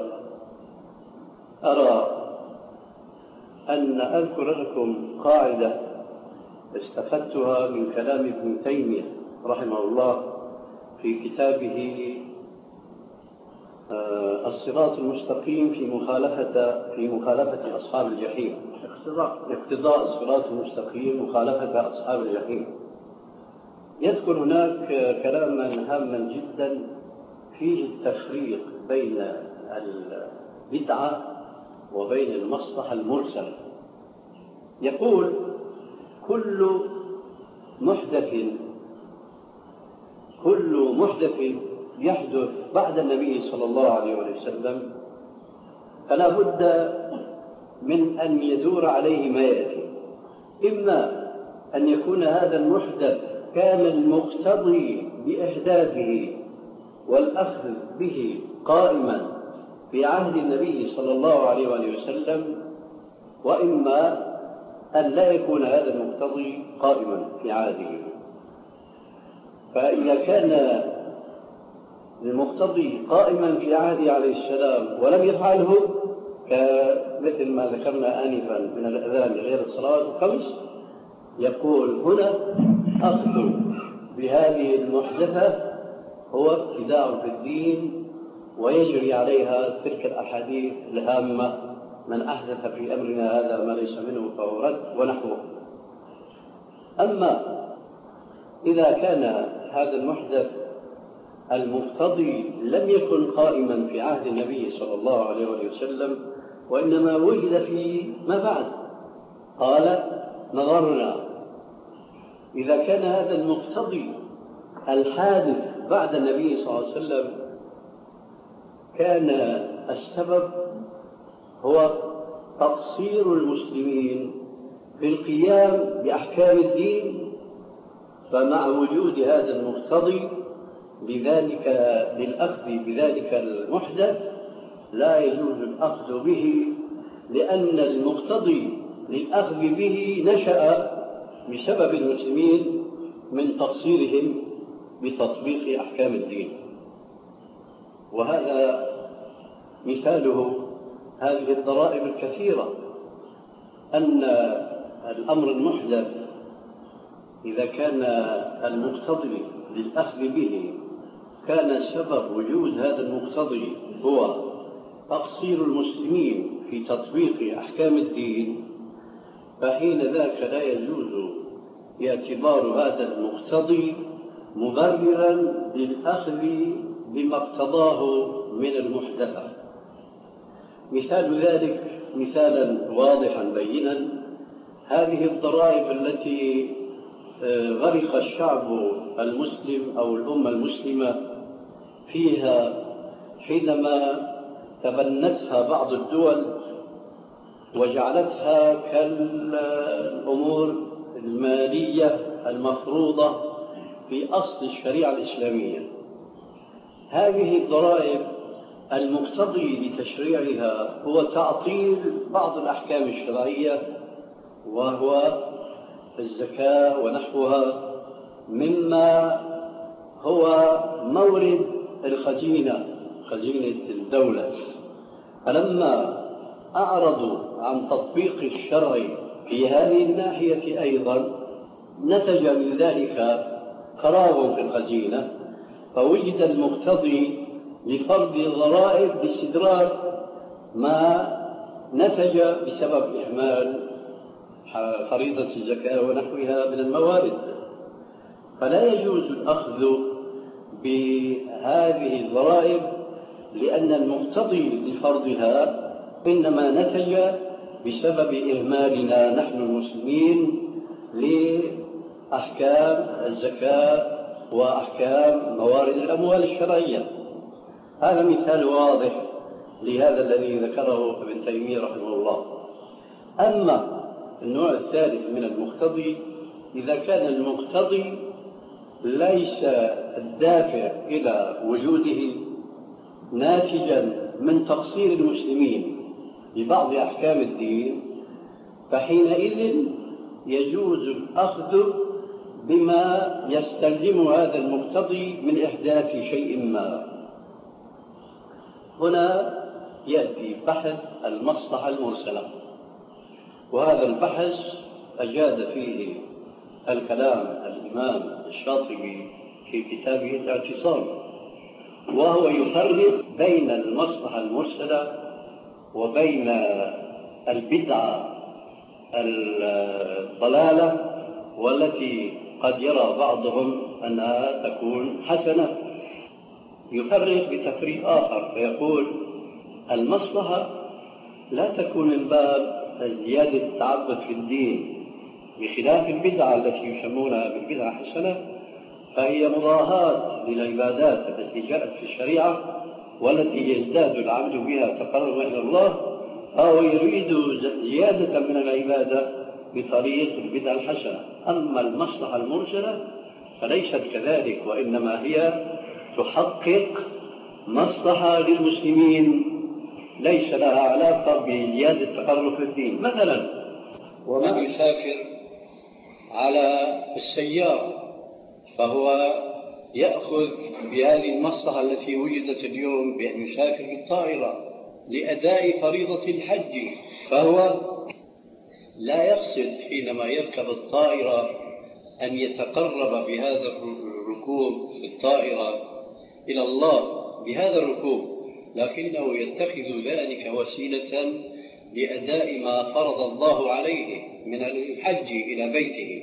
أرى أن أذكر لكم قاعدة استفدتها من كلام ابن تيمية رحمه الله في كتابه الصراط المستقيم في مخالفة في مخالفة أصحاب الجحيم. اقتضاء الصراط المستقيم مخالفة أصحاب الجحيم. يذكر هناك كلاما هاما جدا فيه التفريق بين البدعة وبين المصلحة المرسلة. يقول كل محدث كل محدث يحدث بعد النبي صلى الله عليه وسلم فلا بد من أن يدور عليه ما يأتي، إما أن يكون هذا المحدث كان المقتضي بإحداثه والأخذ به قائما في عهد النبي صلى الله عليه وسلم، وإما أن لا يكون هذا المقتضي قائما في عهده. فإذا كان المقتضي قائما في عهده عليه السلام ولم يفعله كمثل ما ذكرنا آنفا من الأذان غير الصلوات الخمس، يقول هنا أخذ بهذه المحدثة هو ابتداع في الدين ويجري عليها تلك الأحاديث الهامة من أحدث في أمرنا هذا ما ليس منه فهو رد ونحوه. أما إذا كان هذا المحدث المقتضي لم يكن قائما في عهد النبي صلى الله عليه وسلم وإنما وجد في ما بعد، قال نظرنا إذا كان هذا المقتضي الحادث بعد النبي صلى الله عليه وسلم كان السبب هو تقصير المسلمين في القيام بأحكام الدين، فمع وجود هذا المقتضي بذلك للأخذ بذلك المحدث لا يجوز الأخذ به، لأن المقتضي للأخذ به نشأ بسبب المسلمين من تقصيرهم بتطبيق أحكام الدين. وهذا مثاله هذه الضرائب الكثيرة، أن الأمر المحدث إذا كان المقتضي للأخذ به كان سبب وجود هذا المقتضي هو تقصير المسلمين في تطبيق أحكام الدين، فحين ذاك لا يجوز اعتبار هذا المقتضي مبررا للأخذ بما اقتضاه من المحدثة. مثال ذلك مثالا واضحا بينا هذه الضرائب التي غرق الشعب المسلم أو الأمة المسلمة فيها حينما تبنتها بعض الدول وجعلتها كالأمور المالية المفروضة في أصل الشريعة الإسلامية. هذه الضرائب المقتضي لتشريعها هو تعطيل بعض الأحكام الشرعية، وهو الزكاة ونحوها، مما هو مورد الخزينة، خزينة الدولة. فلما أعرضوا عن تطبيق الشرع في هذه الناحية أيضا نتج من ذلك فراغ في الخزينة، فوجد المقتضي لفرض الضرائب باستدراج ما نتج بسبب إهمال فريضة الزكاة ونحوها من الموارد. فلا يجوز الأخذ بهذه الضرائب لأن المقتضي لفرضها إنما نتج بسبب إهمالنا نحن المسلمين لأحكام الزكاة وأحكام موارد الأموال الشرعية. هذا مثال واضح لهذا الذي ذكره ابن تيمية رحمه الله. أما النوع الثالث من المقتضي، إذا كان المقتضي ليس الدافع إلى وجوده ناتجا من تقصير المسلمين ببعض أحكام الدين، فحينئذ يجوز الأخذ بما يستلزم هذا المقتضي من إحداث شيء ما. هنا يأتي بحث المصلحة المرسلة، وهذا البحث أجاد فيه الكلام الإمام الشاطبي في كتابه الاعتصام، وهو يفرق بين المصلحة المرسلة وبين البدعة الضلالة والتي قد يرى بعضهم أنها تكون حسنة. يفرق بتفريق آخر فيقول المصلحة لا تكون من باب زيادة التعبد في الدين، بخلاف البدعة التي يسمونها بالبدعة حسنة، فهي مضاهاة للعبادات التي جاءت في الشريعة والتي يزداد العبد بها تقربا إلى الله، أو يريد زيادة من العبادة بطريق البدعة الحسنة. أما المصلحة المرسلة فليست كذلك، وإنما هي تحقق مصلحة للمسلمين ليس لها علاقة بزيادة التقرب في الدين. مثلا ومن يسافر على السيارة فهو يأخذ بهذه المصلحة التي وجدت اليوم بأن يسافر بالطائرة لأداء فريضة الحج، فهو لا يقصد حينما يركب الطائرة أن يتقرب بهذا الركوب في الطائرة إلى الله بهذا الركوب، لكنه يتخذ ذلك وسيلة لأداء ما فرض الله عليه من الحج إلى بيته.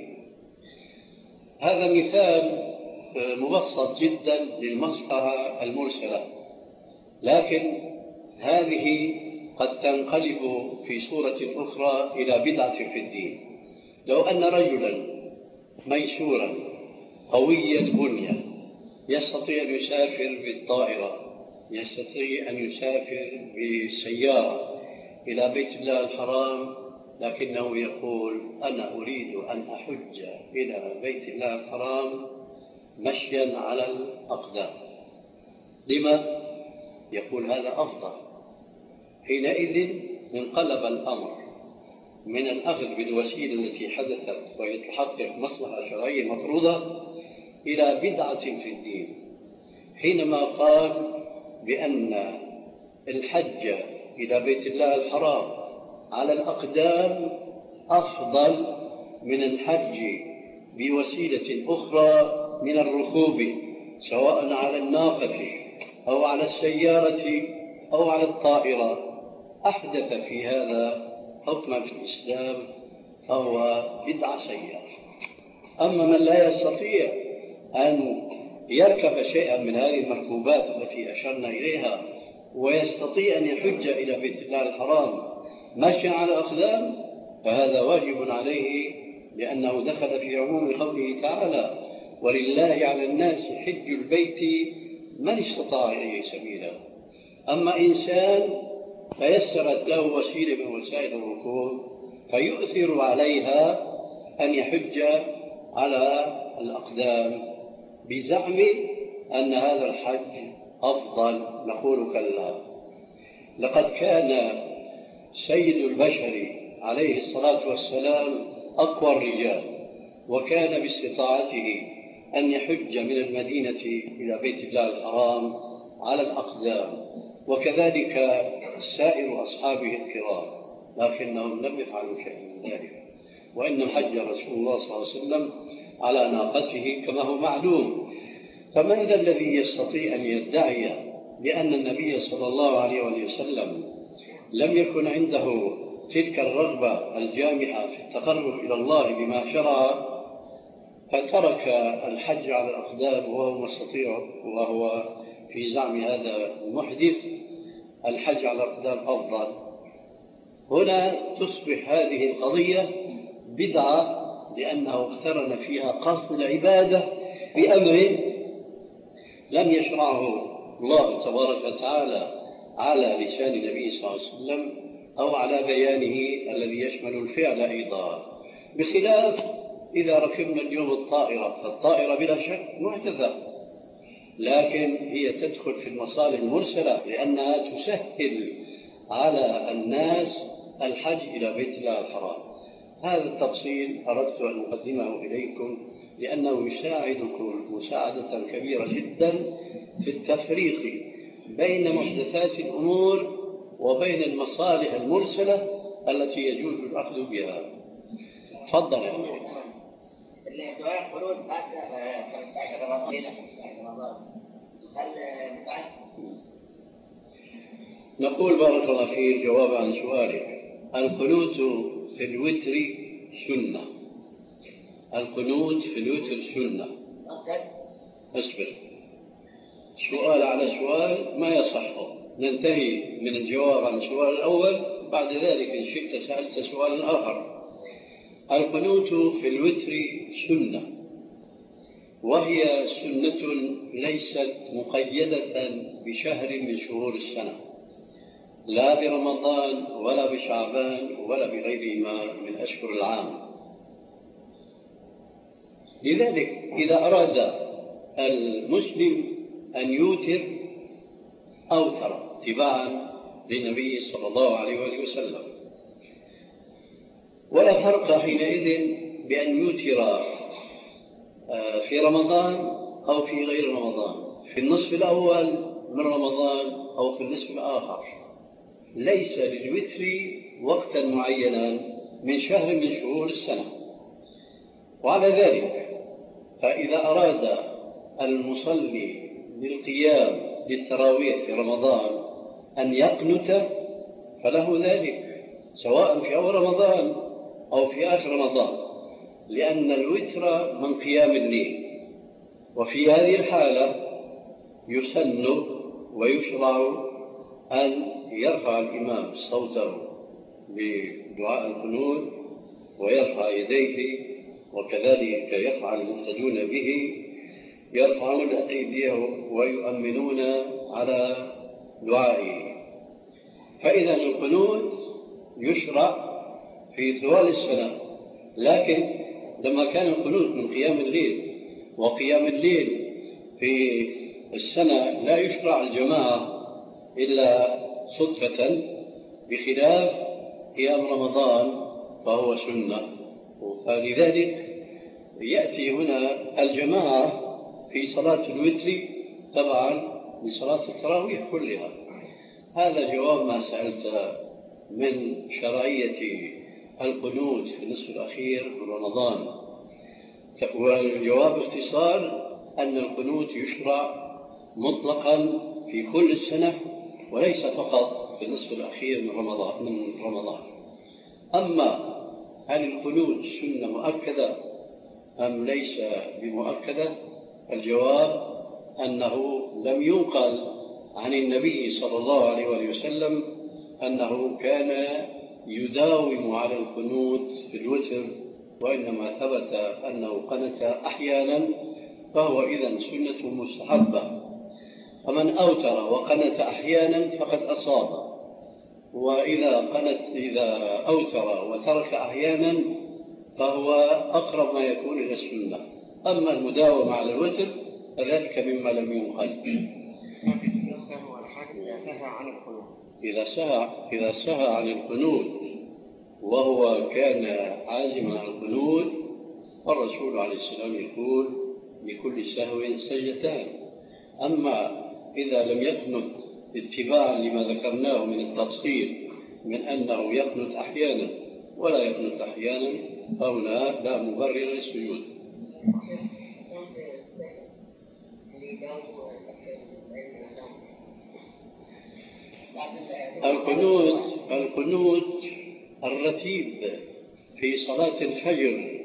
هذا مثال مبسط جدا للمصلحة المرسلة، لكن هذه قد تنقلب في صورة أخرى إلى بدعة في الدين. لو أن رجلا ميسورا قوي البنية يستطيع أن يسافر بالطائرة، يستطيع أن يسافر بالسيارة إلى بيت الله الحرام، لكنه يقول أنا أريد أن أحج إلى بيت الله الحرام مشيا على الأقدام. لما؟ يقول هذا أفضل. حينئذ انقلب الأمر من الأخذ بالوسيلة التي حدثت وهي تحقق مصلحة شرعية مفروضة إلى بدعة في الدين، حينما قال بأن الحج إلى بيت الله الحرام على الأقدام أفضل من الحج بوسيلة أخرى من الركوب، سواء على الناقة أو على السيارة أو على الطائرة. أحدث في هذا حكما في الإسلام فهو بدعة سيئة. أما من لا يستطيع أن يركب شيئا من هذه المركوبات التي أشرنا إليها ويستطيع أن يحج إلى بيت الله الحرام ماشيا على أقدام، فهذا واجب عليه، لأنه دخل في عموم قوله تعالى ولله على الناس حج البيت من استطاع إليه سبيلا. أما إنسان تيسرت له وسيلة من وسائل الركوب فيؤثر عليها أن يحج على الأقدام بزعم أن هذا الحج أفضل؟ نقول كلا. لقد كان سيد البشر عليه الصلاة والسلام أقوى الرجال، وكان باستطاعته أن يحج من المدينة إلى بيت الله الحرام على الأقدام، وكذلك سائر أصحابه الكرام، لكنهم لم يفعلوا شيئا من ذلك، وإن حج رسول الله صلى الله عليه وسلم على ناقته كما هو معلوم. فمن ذا الذي يستطيع أن يدعي بأن النبي صلى الله عليه وسلم لم يكن عنده تلك الرغبة الجامعة في التقرب إلى الله بما شرع، فترك الحج على الأقدام وهو مستطيع، وهو في زعم هذا المحدث الحج على الأقدام أفضل؟ هنا تصبح هذه القضية بدعة، لأنه اقترن فيها قصد العبادة بأمر لم يشرعه الله تبارك وتعالى على لسان النبي صلى الله عليه وسلم أو على بيانه الذي يشمل الفعل أيضا، بخلاف إذا ركبنا اليوم الطائرة، فالطائرة بلا شك معتذة، لكن هي تدخل في المصالح المرسلة لأنها تسهل على الناس الحج إلى بيت الله الحرام. هذا التفصيل أردت أن أقدمه إليكم لأنه يساعدكم مساعدة كبيرة جدا في التفريق بين محدثات الأمور وبين المصالح المرسلة التي يجوز الأخذ بها. تفضل يا أمير. دعاء الخلود بعد خمسة عشر رمضان هل نقول بارك الله فيك جواب عن سؤالك. القنوت في الوتر سنة. القنوت في الوتر سنة. اصبر، سؤال على سؤال ما يصحه، ننتهي من الجواب عن السؤال الأول، بعد ذلك إن شئت سألت سؤال آخر. القنوت في الوتر سنة، وهي سنة ليست مقيدة بشهر من شهور السنة، لا برمضان ولا بشعبان ولا بغيرهما من أشهر العام. لذلك إذا أراد المسلم أن يوتر أوتر اتباعا للنبي صلى الله عليه وسلم، ولا فرق حينئذ بأن يوتر في رمضان أو في غير رمضان، في النصف الأول من رمضان أو في النصف الآخر. ليس للوتر وقتا معينا من شهر من شهور السنة. وعلى ذلك فإذا أراد المصلي للقيام للتراويح في رمضان أن يقنت فله ذلك، سواء في أول رمضان أو في آخر رمضان، لأن الوتر من قيام الليل، وفي هذه الحالة يسن ويشرع أن يرفع الإمام صوته بدعاء القنوت ويرفع يديه، وكذلك يفعل المقتدون به، يرفعون أيديهم ويؤمنون على دعائه. فإذا القنوت يشرع في طوال السنة، لكن لما كان القنوت من قيام الليل، وقيام الليل في السنة لا يشرع الجماعة إلا صدفة، بخلاف قيام رمضان فهو سنة. فلذلك يأتي هنا الجماعة في صلاة الوتر طبعا لصلاة التراويح كلها. هذا جواب ما سألت من شرعية القنوت في النصف الأخير من رمضان. والجواب باختصار أن القنوت يشرع مطلقا في كل السنة وليس فقط في النصف الأخير من رمضان من رمضان. أما هل القنوت سنة مؤكدة أم ليس بمؤكدة؟ الجواب أنه لم ينقل عن النبي صلى الله عليه وسلم أنه كان يداوم على القنوت في الوتر، وإنما ثبت أنه قنت أحيانا، فهو إذن سنة مستحبة. فمن أوتر وقنت أحيانا فقد أصاب، وإذا قنت إذا أوتر وترك أحيانا فهو أقرب ما يكون إلى السنة. أما المداومة على الوتر فذلك مما لم ينقل. إذا سهى إذا سهى عن القنوت وهو كان عازما على القنوت فالرسول عليه السلام يقول لكل سهو سجدتان. أما إذا لم يقنت اتباعا لما ذكرناه من التفصيل من أنه يقنت أحيانا ولا يقنت أحيانا فهنا لا مبرر للسجود. القنوت القنوت الرتيب في صلاة الفجر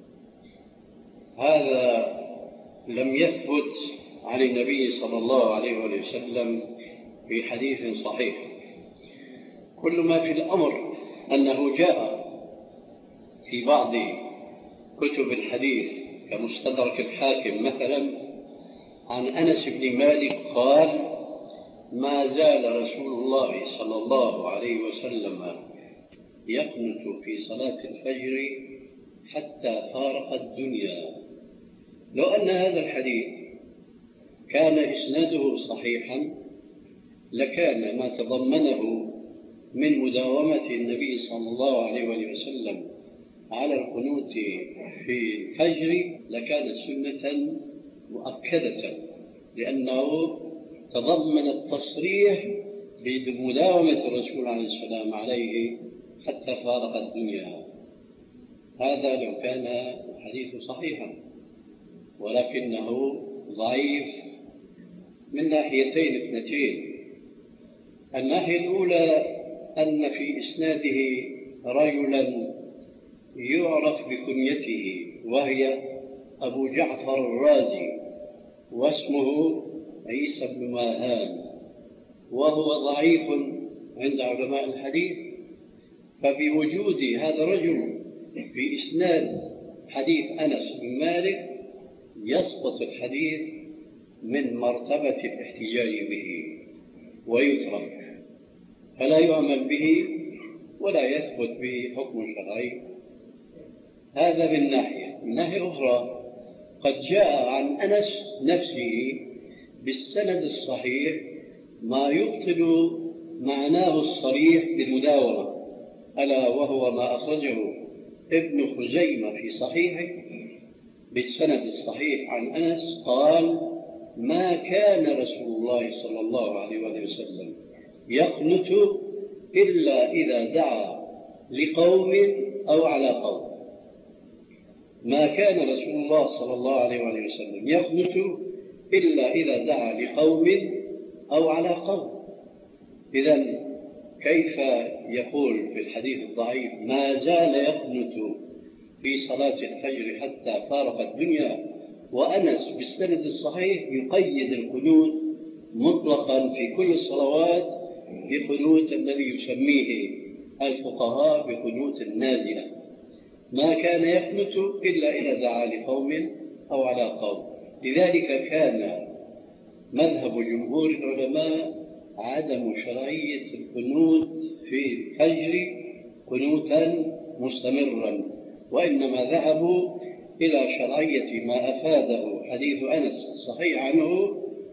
هذا لم يثبت عن النبي صلى الله عليه وسلم في حديث صحيح. كل ما في الأمر أنه جاء في بعض كتب الحديث كمستدرك الحاكم مثلا عن أنس بن مالك قال: ما زال رسول الله صلى الله عليه وسلم يقنت في صلاة الفجر حتى فارق الدنيا. لو أن هذا الحديث كان إسناده صحيحا لكان ما تضمنه من مداومة النبي صلى الله عليه وسلم على القنوت في الفجر لكان سنة مؤكدة، لأنه تضمن التصريح بمداومة الرسول عليه السلام عليه حتى فارق الدنيا. هذا لو كان الحديث صحيحا، ولكنه ضعيف من ناحيتين اثنتين. الناحية الأولى أن في إسناده رجلا يعرف بكنيته وهي أبو جعفر الرازي واسمه عيسى بن ماهان، وهو ضعيف عند علماء الحديث. فبوجود هذا الرجل في إسناد حديث أنس بن مالك يسقط الحديث من مرتبة الاحتجاج به ويترك، فلا يعمل به ولا يثبت به حكم شرعي. هذا من ناحية. من ناحية أخرى قد جاء عن أنس نفسه بالسند الصحيح ما يبطل معناه الصريح بالمداومة، ألا وهو ما أخرجه ابن خزيمة في صحيحه بالسند الصحيح عن أنس قال: ما كان رسول الله صلى الله عليه وسلم يقنت إلا إذا دعا لقوم أو على قوم. ما كان رسول الله صلى الله عليه وسلم يقنت إلا إذا دعا لقوم أو على قوم. إذن كيف يقول في الحديث الضعيف ما زال يقنت في صلاة الفجر حتى فارق الدنيا، وأنس بالسند الصحيح يقيد القنوت مطلقا في كل الصلوات بقنوت الذي يسميه الفقهاء بقنوت النازلة. ما كان يقنت إلا إذا دعا لقوم أو على قوم. لذلك كان مذهب جمهور العلماء عدم شرعية القنوت في الفجر قنوتا مستمرا، وإنما ذهبوا إلى شرعية ما أفاده حديث أنس الصحيح عنه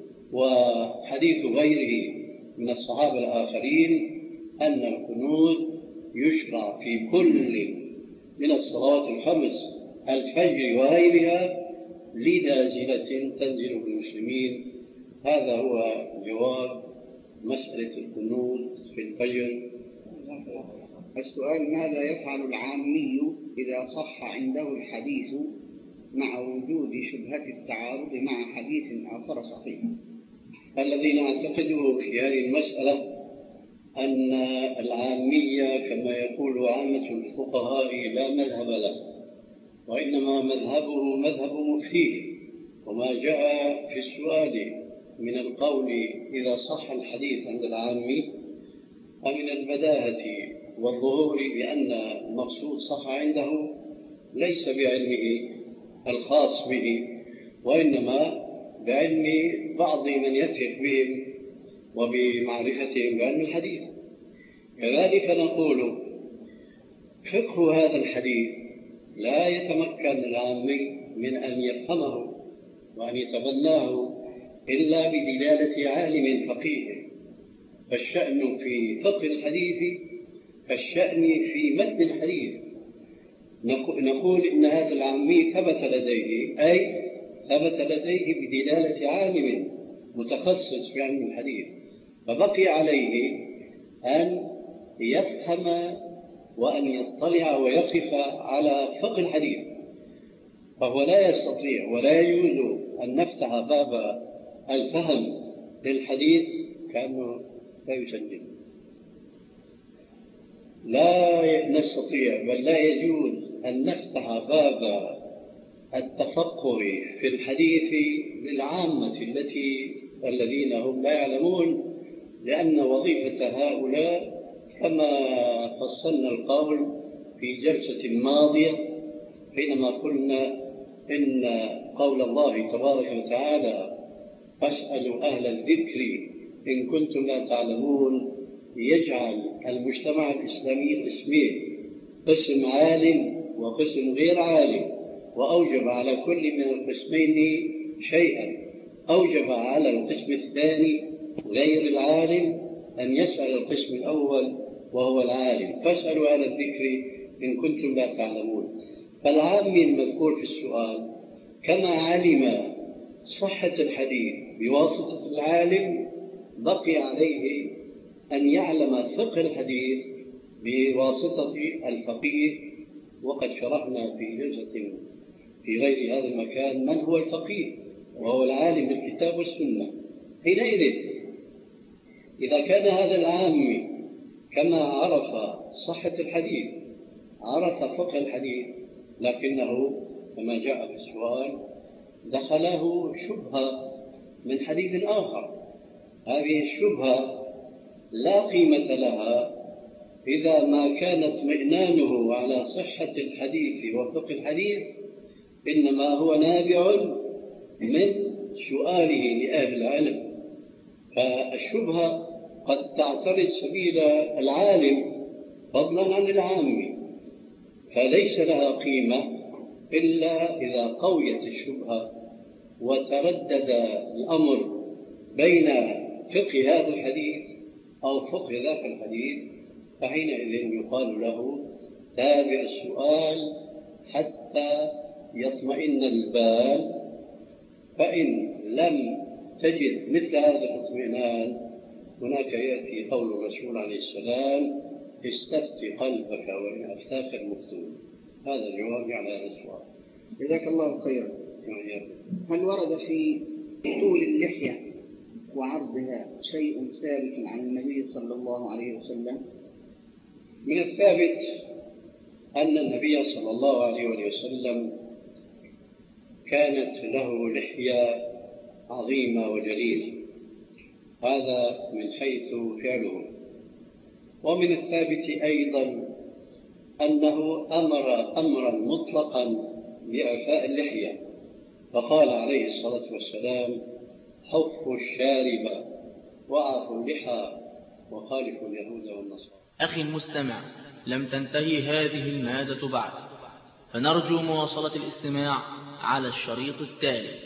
وحديث غيره من الصحابة الآخرين أن القنوت يشرع في كل من الصلوات الخمس الفجر وغيرها لنازلة تنزل بالمسلمين. هذا هو جواب مسألة القنوت في الفجر. السؤال: ماذا يفعل العامي إذا صح عنده الحديث مع وجود شبهة التعارض مع حديث آخر صحيح؟ الذي نعتقده في هذه المسألة أن العامية كما يقول عامة الفقهاء لا مذهب له، وإنما مذهبه مذهب مفتيه. وما جاء في السؤال من القول إذا صح الحديث عند العامي فمن البداهة والظهور بأن المقصود صح عنده ليس بعلمه الخاص به، وإنما بعلم بعض من يثق بهم وبمعرفتهم بعلم الحديث. كذلك نقول فقه هذا الحديث لا يتمكن العامي من أن يفهمه وأن يتبناه إلا بدلالة عالم فقيه. فالشأن في فقه الحديث كالشأن في متن الحديث. نقول إن هذا العامي ثبت لديه، أي ثبت لديه بدلالة عالم متخصص في علم الحديث، فبقي عليه أن يفهم وأن يطلع ويقف على فقه الحديث، فهو لا يستطيع ولا يجوز أن نفتح باب الفهم للحديث كأنه لا يسجل. لا نستطيع بل لا يجوز أن نفتح باب التفقه في الحديث للعامة التي الذين هم لا يعلمون، لأن وظيفة هؤلاء كما فصلنا القول في جلسة ماضية حينما قلنا إن قول الله تبارك وتعالى فاسألوا أهل الذكر إن كنتم لا تعلمون يجعل المجتمع الإسلامي قسمين، قسم عالم وقسم غير عالم، وأوجب على كل من القسمين شيئا. أوجب على القسم الثاني غير العالم أن يسأل القسم الأول وهو العالم، فاسألوا أهل الذكر إن كنتم لا تعلمون. فالعام المذكور في السؤال كما علم صحة الحديث بواسطة العالم بقي عليه أن يعلم فقه الحديث بواسطة الفقيه، وقد شرحنا في جلسة في غير هذا المكان من هو الفقيه، وهو العالم بالكتاب والسنة. حينئذ إذا كان هذا العام كما عرف صحة الحديث عرف فقه الحديث، لكنه كما جاء في السؤال دخله شبهة من حديث آخر، هذه الشبهة لا قيمة لها إذا ما كان اطمئنانه على صحة الحديث وفقه الحديث إنما هو نابع من سؤاله لأهل العلم. فالشبهة قد تعترض سبيل العالم فضلا عن العام، فليس لها قيمة إلا إذا قويت الشبهة وتردد الأمر بين فقه هذا الحديث أو فقه ذاك الحديث، فحينئذ يقال له تابع السؤال حتى يطمئن البال. فإن لم تجد مثل هذا الاطمئنان هناك يأتي قول الرسول عليه السلام استفت قلبك وإن أفتاك المفتون. هذا الجواب على هذا السؤال. جزاك الله خيرا. هل ورد في طول اللحية وعرضها شيء ثابت عن النبي صلى الله عليه وسلم؟ من الثابت أن النبي صلى الله عليه وسلم كانت له لحية عظيمة وجليلة، هذا من حيث فعله. ومن الثابت أيضا أنه أمر أمرا مطلقا بإعفاء اللحية، فقال عليه الصلاة والسلام حفوا الشارب وأعفوا اللحى وخالفوا اليهود والنصارى. أخي المستمع، لم تنتهي هذه المادة بعد، فنرجو مواصلة الاستماع على الشريط التالي.